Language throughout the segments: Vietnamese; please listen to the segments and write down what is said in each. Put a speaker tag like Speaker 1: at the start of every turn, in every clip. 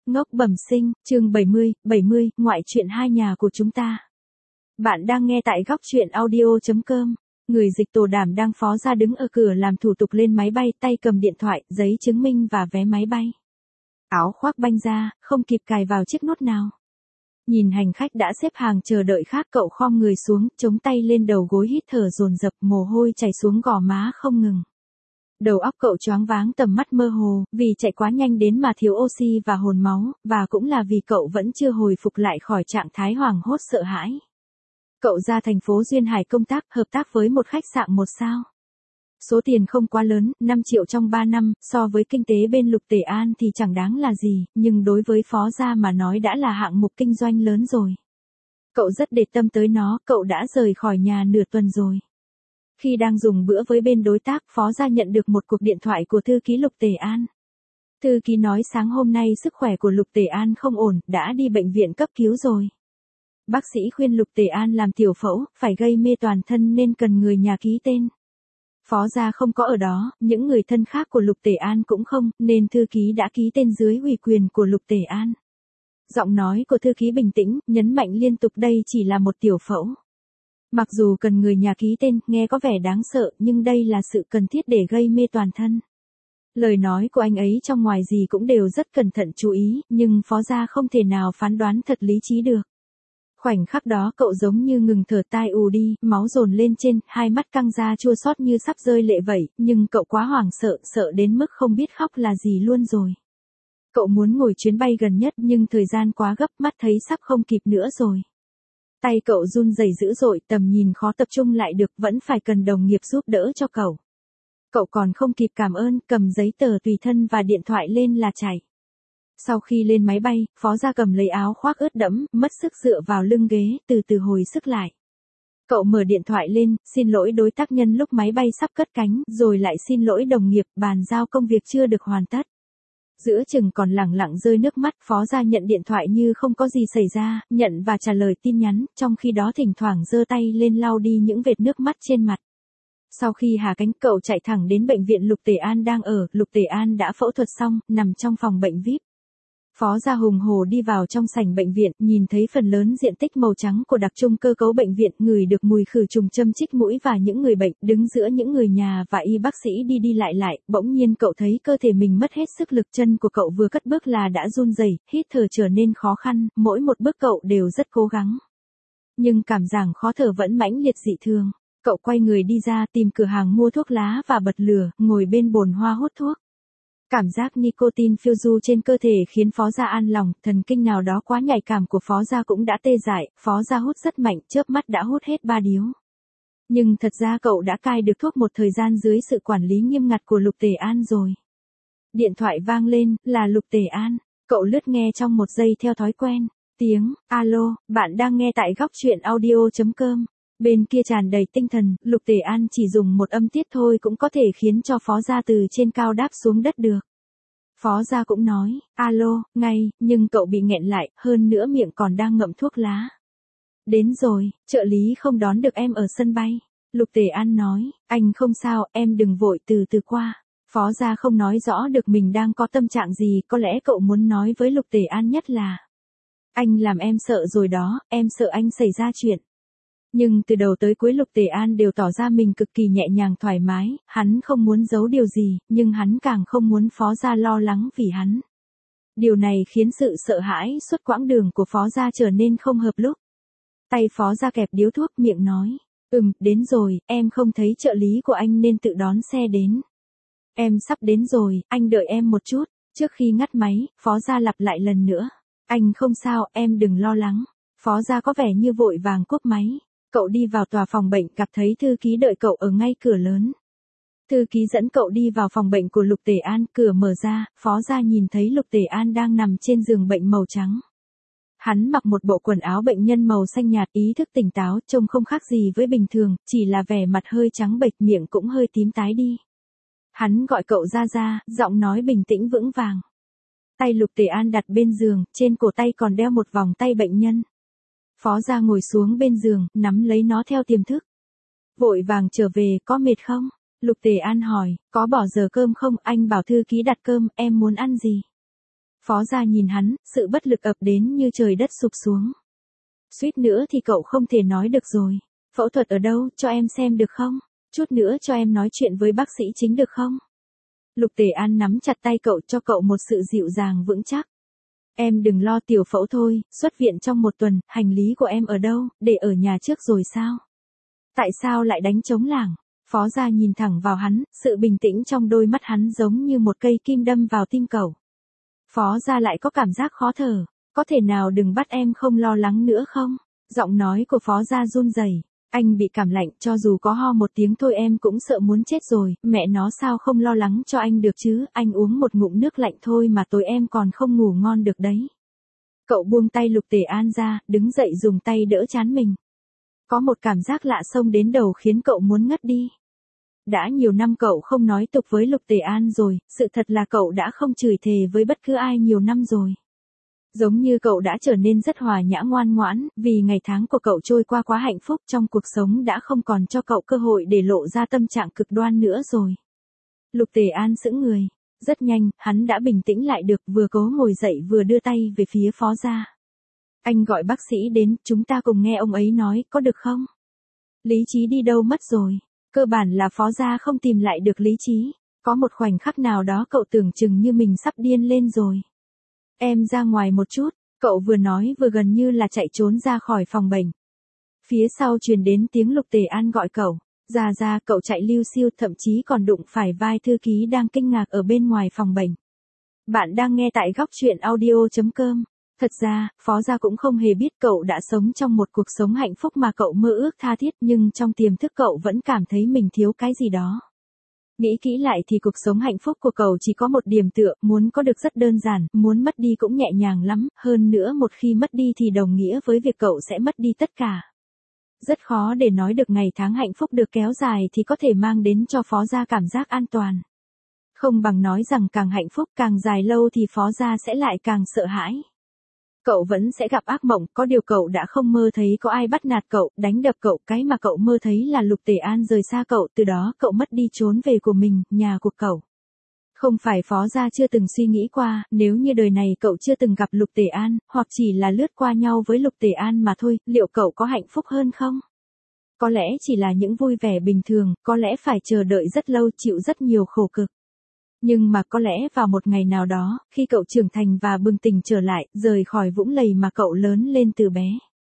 Speaker 1: Ngốc bẩm sinh, chương 70, ngoại truyện hai nhà của chúng ta. Bạn đang nghe tại góc truyện audio.com. Người dịch Tổ Đảm đang Phó Gia đứng ở cửa làm thủ tục lên máy bay, tay cầm điện thoại, giấy chứng minh và vé máy bay. Áo khoác banh ra, không kịp cài vào chiếc nút nào. Nhìn hành khách đã xếp hàng chờ đợi khác, cậu khom người xuống, chống tay lên đầu gối hít thở dồn dập, mồ hôi chảy xuống gò má không ngừng. Đầu óc cậu choáng váng, tầm mắt mơ hồ, vì chạy quá nhanh đến mà thiếu oxy và hồn máu, và cũng là vì cậu vẫn chưa hồi phục lại khỏi trạng thái hoảng hốt sợ hãi. Cậu ra thành phố Duyên Hải công tác, hợp tác với một khách sạn 1 sao. Số tiền không quá lớn, 5 triệu trong 3 năm, so với kinh tế bên Lục Tể An thì chẳng đáng là gì, nhưng đối với Phó Gia mà nói đã là hạng mục kinh doanh lớn rồi. Cậu rất để tâm tới nó, cậu đã rời khỏi nhà nửa tuần rồi. Khi đang dùng bữa với bên đối tác, Phó Gia nhận được một cuộc điện thoại của thư ký Lục Tể An. Thư ký nói sáng hôm nay sức khỏe của Lục Tể An không ổn, đã đi bệnh viện cấp cứu rồi. Bác sĩ khuyên Lục Tể An làm tiểu phẫu, phải gây mê toàn thân nên cần người nhà ký tên. Phó Gia không có ở đó, những người thân khác của Lục Tể An cũng không, nên thư ký đã ký tên dưới ủy quyền của Lục Tể An. Giọng nói của thư ký bình tĩnh, nhấn mạnh liên tục đây chỉ là một tiểu phẫu. Mặc dù cần người nhà ký tên, nghe có vẻ đáng sợ, nhưng đây là sự cần thiết để gây mê toàn thân. Lời nói của anh ấy trong ngoài gì cũng đều rất cẩn thận chú ý, nhưng Phó Gia không thể nào phán đoán thật lý trí được. Khoảnh khắc đó cậu giống như ngừng thở, tai ù đi, máu dồn lên trên, hai mắt căng ra chua xót như sắp rơi lệ vậy, nhưng cậu quá hoảng sợ, sợ đến mức không biết khóc là gì luôn rồi. Cậu muốn ngồi chuyến bay gần nhất nhưng thời gian quá gấp, mắt thấy sắp không kịp nữa rồi. Tay cậu run rẩy dữ dội, tầm nhìn khó tập trung lại được, vẫn phải cần đồng nghiệp giúp đỡ cho cậu. Cậu còn không kịp cảm ơn, cầm giấy tờ tùy thân và điện thoại lên là chạy. Sau khi lên máy bay, Phó Gia cầm lấy áo khoác ướt đẫm, mất sức dựa vào lưng ghế, từ từ hồi sức lại. Cậu mở điện thoại lên, xin lỗi đối tác nhân lúc máy bay sắp cất cánh, rồi lại xin lỗi đồng nghiệp, bàn giao công việc chưa được hoàn tất. Giữa chừng còn lẳng lặng rơi nước mắt, Phó Gia nhận điện thoại như không có gì xảy ra, nhận và trả lời tin nhắn, trong khi đó thỉnh thoảng giơ tay lên lau đi những vệt nước mắt trên mặt. Sau khi hạ cánh, cậu chạy thẳng đến bệnh viện Lục Tể An đang ở, Lục Tể An đã phẫu thuật xong, nằm trong phòng bệnh VIP. Phó Gia hùng hổ đi vào trong sảnh bệnh viện, nhìn thấy phần lớn diện tích màu trắng của đặc trưng cơ cấu bệnh viện, ngửi được mùi khử trùng châm chích mũi và những người bệnh, đứng giữa những người nhà và y bác sĩ đi đi lại, bỗng nhiên cậu thấy cơ thể mình mất hết sức lực, chân của cậu vừa cất bước là đã run rẩy, hít thở trở nên khó khăn, mỗi một bước cậu đều rất cố gắng. Nhưng cảm giác khó thở vẫn mãnh liệt dị thường. Cậu quay người đi ra, tìm cửa hàng mua thuốc lá và bật lửa, ngồi bên bồn hoa hút thuốc. Cảm giác nicotine phiêu du trên cơ thể khiến Phó Gia an lòng, thần kinh nào đó quá nhạy cảm của Phó Gia cũng đã tê dại, Phó Gia hút rất mạnh, chớp mắt đã hút hết 3 điếu. Nhưng thật ra cậu đã cai được thuốc một thời gian dưới sự quản lý nghiêm ngặt của Lục Tể An rồi. Điện thoại vang lên, là Lục Tể An, cậu lướt nghe trong một giây theo thói quen, tiếng, alo, bạn đang nghe tại góc truyện audio.com. Bên kia tràn đầy tinh thần, Lục Tể An chỉ dùng một âm tiết thôi cũng có thể khiến cho Phó Gia từ trên cao đáp xuống đất được. Phó Gia cũng nói, alo, ngay, nhưng cậu bị nghẹn lại, hơn nữa miệng còn đang ngậm thuốc lá. Đến rồi, trợ lý không đón được em ở sân bay. Lục Tể An nói, anh không sao, em đừng vội, từ từ qua. Phó Gia không nói rõ được mình đang có tâm trạng gì, có lẽ cậu muốn nói với Lục Tể An nhất là, anh làm em sợ rồi đó, em sợ anh xảy ra chuyện. Nhưng từ đầu tới cuối Lục Tể An đều tỏ ra mình cực kỳ nhẹ nhàng thoải mái, hắn không muốn giấu điều gì, nhưng hắn càng không muốn Phó Gia lo lắng vì hắn. Điều này khiến sự sợ hãi suốt quãng đường của Phó Gia trở nên không hợp lúc. Tay Phó Gia kẹp điếu thuốc, miệng nói, đến rồi, em không thấy trợ lý của anh nên tự đón xe đến. Em sắp đến rồi, anh đợi em một chút. Trước khi ngắt máy, Phó Gia lặp lại lần nữa, anh không sao, em đừng lo lắng. Phó Gia có vẻ như vội vàng cúp máy. Cậu đi vào tòa phòng bệnh, gặp thấy thư ký đợi cậu ở ngay cửa lớn. Thư ký dẫn cậu đi vào phòng bệnh của Lục Tể An, cửa mở ra, Phó Gia nhìn thấy Lục Tể An đang nằm trên giường bệnh màu trắng. Hắn mặc một bộ quần áo bệnh nhân màu xanh nhạt, ý thức tỉnh táo, trông không khác gì với bình thường, chỉ là vẻ mặt hơi trắng bệch, miệng cũng hơi tím tái đi. Hắn gọi cậu ra, giọng nói bình tĩnh vững vàng. Tay Lục Tể An đặt bên giường, trên cổ tay còn đeo một vòng tay bệnh nhân. Phó Gia ngồi xuống bên giường, nắm lấy nó theo tiềm thức. Vội vàng trở về, có mệt không? Lục Tể An hỏi, có bỏ giờ cơm không? Anh bảo thư ký đặt cơm, em muốn ăn gì? Phó Gia nhìn hắn, sự bất lực ập đến như trời đất sụp xuống. Suýt nữa thì cậu không thể nói được rồi. Phẫu thuật ở đâu, cho em xem được không? Chút nữa cho em nói chuyện với bác sĩ chính được không? Lục Tề An nắm chặt tay cậu, cho cậu một sự dịu dàng vững chắc. Em đừng lo, tiểu phẫu thôi, xuất viện trong 1 tuần, hành lý của em ở đâu, để ở nhà trước rồi sao? Tại sao lại đánh trống lảng? Phó Gia nhìn thẳng vào hắn, sự bình tĩnh trong đôi mắt hắn giống như một cây kim đâm vào tim cậu. Phó Gia lại có cảm giác khó thở. Có thể nào đừng bắt em không lo lắng nữa không? Giọng nói của Phó Gia run rẩy. Anh bị cảm lạnh, cho dù có ho một tiếng thôi em cũng sợ muốn chết rồi, mẹ nó sao không lo lắng cho anh được chứ, anh uống một ngụm nước lạnh thôi mà tối em còn không ngủ ngon được đấy. Cậu buông tay Lục Tề An ra, đứng dậy dùng tay đỡ trán mình. Có một cảm giác lạ xông đến đầu khiến cậu muốn ngất đi. Đã nhiều năm cậu không nói tục với Lục Tề An rồi, sự thật là cậu đã không chửi thề với bất cứ ai nhiều năm rồi. Giống như cậu đã trở nên rất hòa nhã ngoan ngoãn, vì ngày tháng của cậu trôi qua quá hạnh phúc trong cuộc sống đã không còn cho cậu cơ hội để lộ ra tâm trạng cực đoan nữa rồi. Lục Tề An sững người. Rất nhanh, hắn đã bình tĩnh lại được, vừa cố ngồi dậy vừa đưa tay về phía Phó Gia. Anh gọi bác sĩ đến, chúng ta cùng nghe ông ấy nói, có được không? Lý trí đi đâu mất rồi? Cơ bản là Phó Gia không tìm lại được lý trí. Có một khoảnh khắc nào đó cậu tưởng chừng như mình sắp điên lên rồi. Em ra ngoài một chút, cậu vừa nói vừa gần như là chạy trốn ra khỏi phòng bệnh. Phía sau truyền đến tiếng Lục Tề An gọi cậu. Ra, cậu chạy liu xiu, thậm chí còn đụng phải vai thư ký đang kinh ngạc ở bên ngoài phòng bệnh. Bạn đang nghe tại góc truyện audio.com. Thật ra, Phó Gia cũng không hề biết cậu đã sống trong một cuộc sống hạnh phúc mà cậu mơ ước tha thiết, nhưng trong tiềm thức cậu vẫn cảm thấy mình thiếu cái gì đó. Nghĩ kỹ lại thì cuộc sống hạnh phúc của cậu chỉ có một điểm tựa, muốn có được rất đơn giản, muốn mất đi cũng nhẹ nhàng lắm, hơn nữa một khi mất đi thì đồng nghĩa với việc cậu sẽ mất đi tất cả. Rất khó để nói được ngày tháng hạnh phúc được kéo dài thì có thể mang đến cho Phó Gia cảm giác an toàn. Không bằng nói rằng càng hạnh phúc càng dài lâu thì Phó Gia sẽ lại càng sợ hãi. Cậu vẫn sẽ gặp ác mộng, có điều cậu đã không mơ thấy có ai bắt nạt cậu, đánh đập cậu, cái mà cậu mơ thấy là Lục Tề An rời xa cậu, từ đó cậu mất đi trốn về của mình, nhà của cậu. Không phải Phó Gia chưa từng suy nghĩ qua, nếu như đời này cậu chưa từng gặp Lục Tề An, hoặc chỉ là lướt qua nhau với Lục Tề An mà thôi, liệu cậu có hạnh phúc hơn không? Có lẽ chỉ là những vui vẻ bình thường, có lẽ phải chờ đợi rất lâu, chịu rất nhiều khổ cực. Nhưng mà có lẽ vào một ngày nào đó, khi cậu trưởng thành và bừng tỉnh trở lại, rời khỏi vũng lầy mà cậu lớn lên từ bé.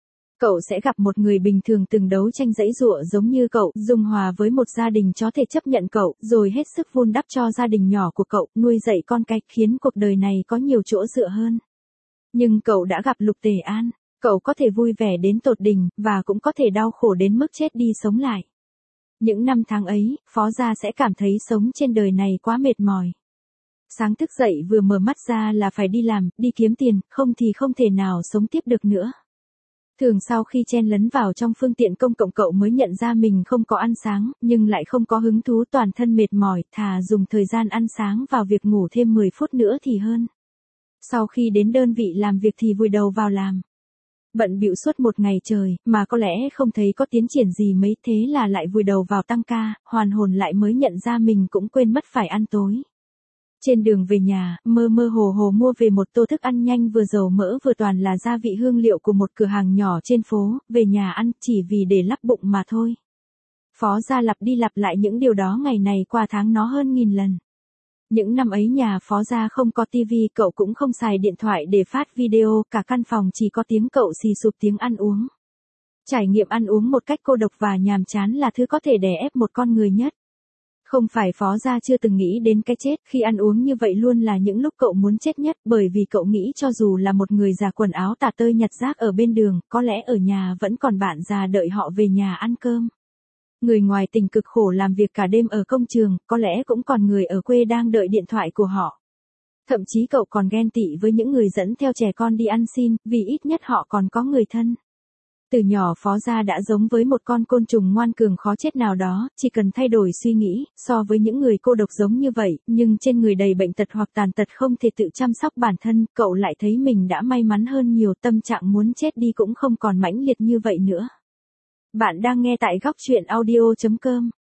Speaker 1: Cậu sẽ gặp một người bình thường từng đấu tranh giãy giụa giống như cậu, dung hòa với một gia đình có thể chấp nhận cậu, rồi hết sức vun đắp cho gia đình nhỏ của cậu, nuôi dạy con cái, khiến cuộc đời này có nhiều chỗ dựa hơn. Nhưng cậu đã gặp Lục Tề An, cậu có thể vui vẻ đến tột đỉnh, và cũng có thể đau khổ đến mức chết đi sống lại. Những năm tháng ấy, Phó Gia sẽ cảm thấy sống trên đời này quá mệt mỏi. Sáng thức dậy vừa mở mắt ra là phải đi làm, đi kiếm tiền, không thì không thể nào sống tiếp được nữa. Thường sau khi chen lấn vào trong phương tiện công cộng cậu mới nhận ra mình không có ăn sáng, nhưng lại không có hứng thú, toàn thân mệt mỏi, thà dùng thời gian ăn sáng vào việc ngủ thêm 10 phút nữa thì hơn. Sau khi đến đơn vị làm việc thì vùi đầu vào làm. Bận bịu suốt một ngày trời, mà có lẽ không thấy có tiến triển gì mấy, thế là lại vùi đầu vào tăng ca, hoàn hồn lại mới nhận ra mình cũng quên mất phải ăn tối. Trên đường về nhà, mơ mơ hồ hồ mua về một tô thức ăn nhanh vừa dầu mỡ vừa toàn là gia vị hương liệu của một cửa hàng nhỏ trên phố, về nhà ăn chỉ vì để lấp bụng mà thôi. Phó Gia lặp đi lặp lại những điều đó ngày này qua tháng nó hơn 1000 lần. Những năm ấy nhà Phó Gia không có tivi, cậu cũng không xài điện thoại để phát video, cả căn phòng chỉ có tiếng cậu xì sụp tiếng ăn uống. Trải nghiệm ăn uống một cách cô độc và nhàm chán là thứ có thể đè ép một con người nhất. Không phải Phó Gia chưa từng nghĩ đến cái chết, khi ăn uống như vậy luôn là những lúc cậu muốn chết nhất, bởi vì cậu nghĩ cho dù là một người già quần áo tả tơi nhặt rác ở bên đường, có lẽ ở nhà vẫn còn bạn già đợi họ về nhà ăn cơm. Người ngoài tỉnh cực khổ làm việc cả đêm ở công trường, có lẽ cũng còn người ở quê đang đợi điện thoại của họ. Thậm chí cậu còn ghen tị với những người dẫn theo trẻ con đi ăn xin, vì ít nhất họ còn có người thân. Từ nhỏ Phó Gia đã giống với một con côn trùng ngoan cường khó chết nào đó, chỉ cần thay đổi suy nghĩ, so với những người cô độc giống như vậy, nhưng trên người đầy bệnh tật hoặc tàn tật không thể tự chăm sóc bản thân, cậu lại thấy mình đã may mắn hơn nhiều, tâm trạng muốn chết đi cũng không còn mãnh liệt như vậy nữa. Bạn đang nghe tại góc truyện audio.com.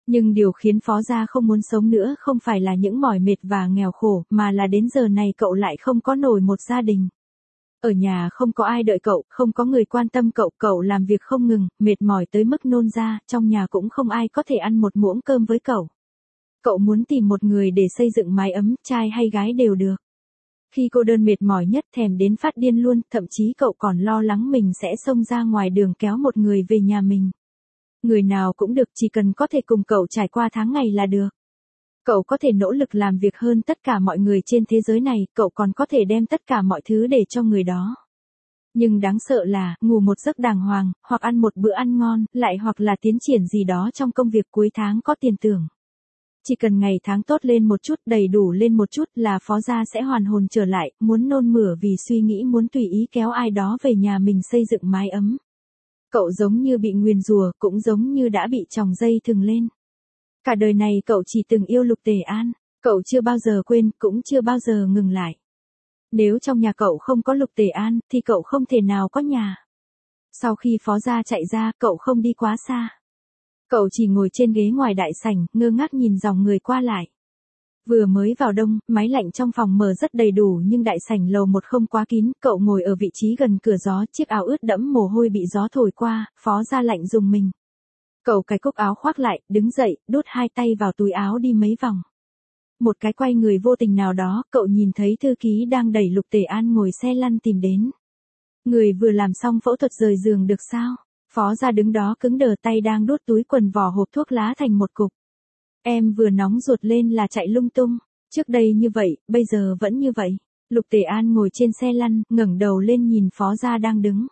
Speaker 1: Nhưng điều khiến Phó Gia không muốn sống nữa không phải là những mỏi mệt và nghèo khổ, mà là đến giờ này cậu lại không có nổi một gia đình. Ở nhà không có ai đợi cậu, không có người quan tâm cậu, cậu làm việc không ngừng, mệt mỏi tới mức nôn ra, trong nhà cũng không ai có thể ăn một muỗng cơm với cậu. Cậu muốn tìm một người để xây dựng mái ấm, trai hay gái đều được. Khi cô đơn mệt mỏi nhất thèm đến phát điên luôn, thậm chí cậu còn lo lắng mình sẽ xông ra ngoài đường kéo một người về nhà mình. Người nào cũng được, chỉ cần có thể cùng cậu trải qua tháng ngày là được. Cậu có thể nỗ lực làm việc hơn tất cả mọi người trên thế giới này, cậu còn có thể đem tất cả mọi thứ để cho người đó. Nhưng đáng sợ là, ngủ một giấc đàng hoàng, hoặc ăn một bữa ăn ngon, lại hoặc là tiến triển gì đó trong công việc cuối tháng có tiền thưởng. Chỉ cần ngày tháng tốt lên một chút, đầy đủ lên một chút là Phó Gia sẽ hoàn hồn trở lại, muốn nôn mửa vì suy nghĩ muốn tùy ý kéo ai đó về nhà mình xây dựng mái ấm. Cậu giống như bị nguyền rủa, cũng giống như đã bị chòng dây thừng lên. Cả đời này cậu chỉ từng yêu Lục Tề An, cậu chưa bao giờ quên, cũng chưa bao giờ ngừng lại. Nếu trong nhà cậu không có Lục Tề An, thì cậu không thể nào có nhà. Sau khi Phó Gia chạy ra, cậu không đi quá xa. Cậu chỉ ngồi trên ghế ngoài đại sảnh, ngơ ngác nhìn dòng người qua lại. Vừa mới vào đông, máy lạnh trong phòng mở rất đầy đủ nhưng đại sảnh lầu một không quá kín, cậu ngồi ở vị trí gần cửa gió, chiếc áo ướt đẫm mồ hôi bị gió thổi qua, Phó Gia lạnh rùng mình. Cậu cài cúc áo khoác lại, đứng dậy, đút hai tay vào túi áo đi mấy vòng. Một cái quay người vô tình nào đó, cậu nhìn thấy thư ký đang đẩy Lục Tề An ngồi xe lăn tìm đến. Người vừa làm xong phẫu thuật rời giường được sao? Phó Gia đứng đó cứng đờ, tay đang đút túi quần vỏ hộp thuốc lá thành một cục. Em vừa nóng ruột lên là chạy lung tung. Trước đây như vậy, bây giờ vẫn như vậy. Lục Tề An ngồi trên xe lăn, ngẩng đầu lên nhìn Phó Gia đang đứng.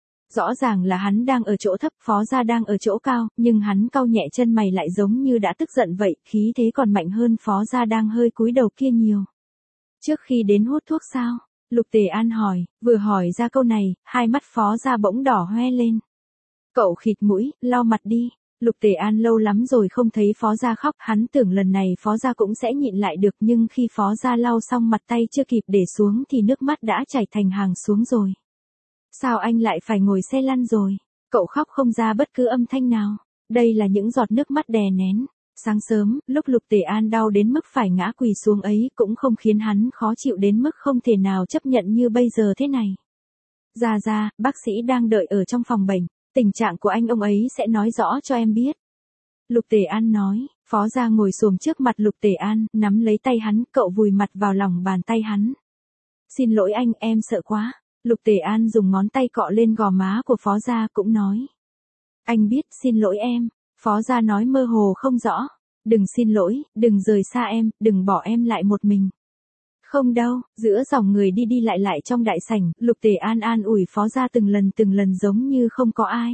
Speaker 1: Rõ ràng là hắn đang ở chỗ thấp, Phó Gia đang ở chỗ cao, nhưng hắn cau nhẹ chân mày lại giống như đã tức giận vậy, khí thế còn mạnh hơn Phó Gia đang hơi cúi đầu kia nhiều. Trước khi đến hút thuốc sao? Lục Tề An hỏi, vừa hỏi ra câu này, hai mắt Phó Gia bỗng đỏ hoe lên. Cậu khịt mũi, lau mặt đi. Lục Tề An lâu lắm rồi không thấy Phó Gia khóc, hắn tưởng lần này Phó Gia cũng sẽ nhịn lại được, nhưng khi Phó Gia lau xong mặt tay chưa kịp để xuống thì nước mắt đã chảy thành hàng xuống rồi. Sao anh lại phải ngồi xe lăn rồi? Cậu khóc không ra bất cứ âm thanh nào. Đây là những giọt nước mắt đè nén. Sáng sớm, lúc Lục Tề An đau đến mức phải ngã quỳ xuống ấy cũng không khiến hắn khó chịu đến mức không thể nào chấp nhận như bây giờ thế này. Ra, bác sĩ đang đợi ở trong phòng bệnh. Tình trạng của anh ông ấy sẽ nói rõ cho em biết. Lục Tề An nói, Phó Gia ngồi xổm trước mặt Lục Tề An, nắm lấy tay hắn, cậu vùi mặt vào lòng bàn tay hắn. Xin lỗi anh, em sợ quá. Lục Tề An dùng ngón tay cọ lên gò má của Phó Gia cũng nói. Anh biết, xin lỗi em. Phó Gia nói mơ hồ không rõ. Đừng xin lỗi, đừng rời xa em, đừng bỏ em lại một mình. Không đâu, giữa dòng người đi đi lại trong đại sảnh, Lục Tề An an ủi Phó Gia từng lần giống như không có ai.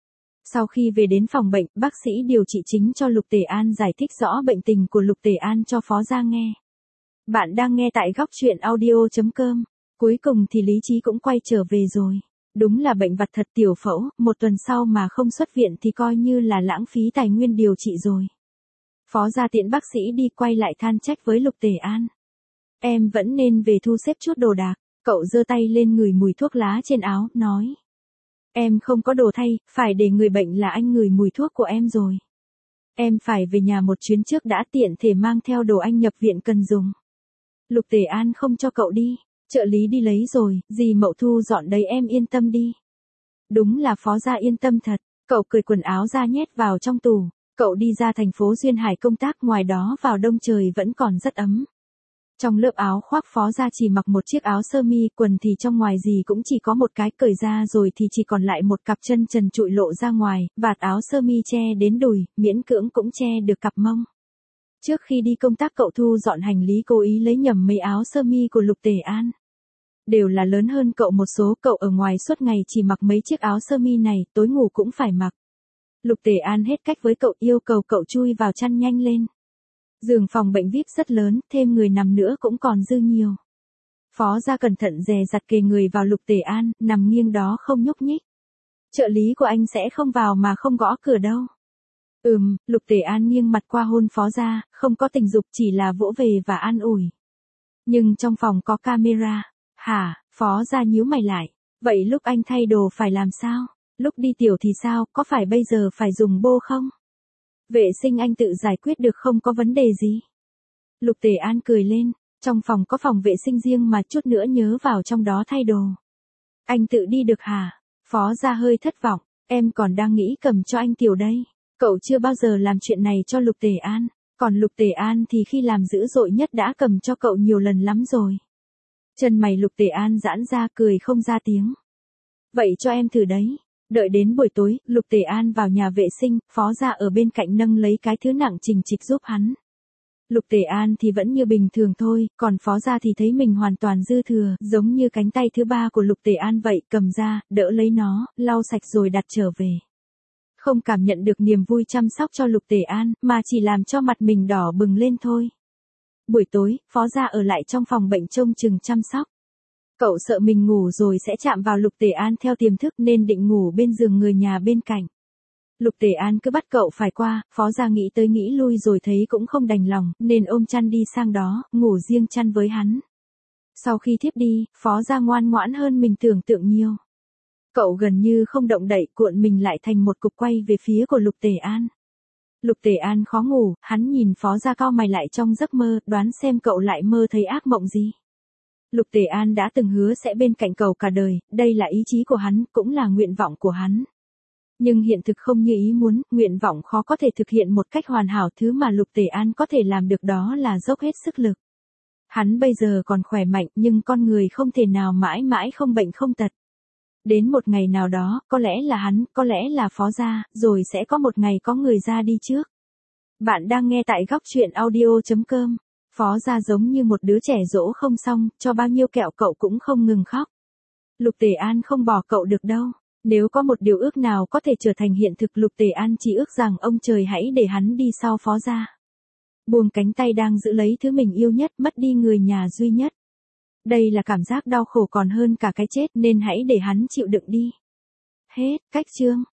Speaker 1: Sau khi về đến phòng bệnh, bác sĩ điều trị chính cho Lục Tề An giải thích rõ bệnh tình của Lục Tề An cho Phó Gia nghe. Bạn đang nghe tại góc truyện audio.com. Cuối cùng thì lý trí cũng quay trở về rồi. Đúng là bệnh vặt thật, tiểu phẫu, một tuần sau mà không xuất viện thì coi như là lãng phí tài nguyên điều trị rồi. Phó Gia tiễn bác sĩ đi, quay lại than trách với Lục Tề An. Em vẫn nên về thu xếp chút đồ đạc. Cậu giơ tay lên ngửi mùi thuốc lá trên áo, nói. Em không có đồ thay, phải để người bệnh là anh ngửi mùi thuốc của em rồi. Em phải về nhà một chuyến trước đã, tiện thể mang theo đồ anh nhập viện cần dùng. Lục Tề An không cho cậu đi. Trợ lý đi lấy rồi, dì Mậu Thu dọn đấy, em yên tâm đi. Đúng là Phó Gia yên tâm thật. Cậu cởi quần áo ra nhét vào trong tủ. Cậu đi ra thành phố Duyên Hải công tác, ngoài đó vào đông trời vẫn còn rất ấm. Trong lớp áo khoác Phó Gia chỉ mặc một chiếc áo sơ mi, quần thì trong ngoài gì cũng chỉ có một cái, cởi ra rồi thì chỉ còn lại một cặp chân trần trụi lộ ra ngoài, vạt áo sơ mi che đến đùi, miễn cưỡng cũng che được cặp mông. Trước khi đi công tác cậu thu dọn hành lý cố ý lấy nhầm mấy áo sơ mi của Lục Tề An. Đều là lớn hơn cậu một số, cậu ở ngoài suốt ngày chỉ mặc mấy chiếc áo sơ mi này, tối ngủ cũng phải mặc. Lục Tề An hết cách với cậu, yêu cầu cậu chui vào chăn nhanh lên. Giường phòng bệnh VIP rất lớn, thêm người nằm nữa cũng còn dư nhiều. Phó Gia cẩn thận dè dặt kề người vào Lục Tề An, nằm nghiêng đó không nhúc nhích. Trợ lý của anh sẽ không vào mà không gõ cửa đâu. Lục Tề An nghiêng mặt qua hôn Phó Gia, không có tình dục, chỉ là vỗ về và an ủi. Nhưng trong phòng có camera. Hả? Phó Gia nhíu mày lại. Vậy lúc anh thay đồ phải làm sao? Lúc đi tiểu thì sao, có phải bây giờ phải dùng bô không? Vệ sinh anh tự giải quyết được không có vấn đề gì. Lục Tề An cười lên, trong phòng có phòng vệ sinh riêng mà chút nữa nhớ vào trong đó thay đồ. Anh tự đi được hả? Phó Gia hơi thất vọng, em còn đang nghĩ cầm cho anh tiểu đây. Cậu chưa bao giờ làm chuyện này cho Lục Tề An, còn Lục Tề An thì khi làm dữ dội nhất đã cầm cho cậu nhiều lần lắm rồi. Chân mày Lục Tề An giãn ra cười không ra tiếng. Vậy cho em thử đấy. Đợi đến buổi tối, Lục Tề An vào nhà vệ sinh, Phó Gia ở bên cạnh nâng lấy cái thứ nặng trình trịch giúp hắn. Lục Tề An thì vẫn như bình thường thôi, còn Phó Gia thì thấy mình hoàn toàn dư thừa, giống như cánh tay thứ ba của Lục Tề An vậy, cầm ra, đỡ lấy nó, lau sạch rồi đặt trở về. Không cảm nhận được niềm vui chăm sóc cho Lục Tề An, mà chỉ làm cho mặt mình đỏ bừng lên thôi. Buổi tối, Phó Gia ở lại trong phòng bệnh trông chừng chăm sóc. Cậu sợ mình ngủ rồi sẽ chạm vào Lục Tề An theo tiềm thức nên định ngủ bên giường người nhà bên cạnh. Lục Tề An cứ bắt cậu phải qua, Phó Gia nghĩ tới nghĩ lui rồi thấy cũng không đành lòng, nên ôm chăn đi sang đó, ngủ riêng chăn với hắn. Sau khi thiếp đi, Phó Gia ngoan ngoãn hơn mình tưởng tượng nhiều. Cậu gần như không động đậy, cuộn mình lại thành một cục quay về phía của Lục Tề An. Lục Tề An khó ngủ, hắn nhìn Phó Gia cau mày lại trong giấc mơ, đoán xem cậu lại mơ thấy ác mộng gì. Lục Tề An đã từng hứa sẽ bên cạnh cậu cả đời, đây là ý chí của hắn, cũng là nguyện vọng của hắn. Nhưng hiện thực không như ý muốn, nguyện vọng khó có thể thực hiện một cách hoàn hảo, thứ mà Lục Tề An có thể làm được đó là dốc hết sức lực. Hắn bây giờ còn khỏe mạnh nhưng con người không thể nào mãi mãi không bệnh không tật. Đến một ngày nào đó, có lẽ là hắn, có lẽ là Phó Gia, rồi sẽ có một ngày có người ra đi trước. Bạn đang nghe tại góc truyện audio.com. Phó Gia giống như một đứa trẻ dỗ không xong, cho bao nhiêu kẹo cậu cũng không ngừng khóc. Lục Tề An không bỏ cậu được đâu. Nếu có một điều ước nào có thể trở thành hiện thực, Lục Tề An chỉ ước rằng ông trời hãy để hắn đi sau Phó Gia. Buông cánh tay đang giữ lấy thứ mình yêu nhất, mất đi người nhà duy nhất. Đây là cảm giác đau khổ còn hơn cả cái chết nên hãy để hắn chịu đựng đi. Hết, cách chương.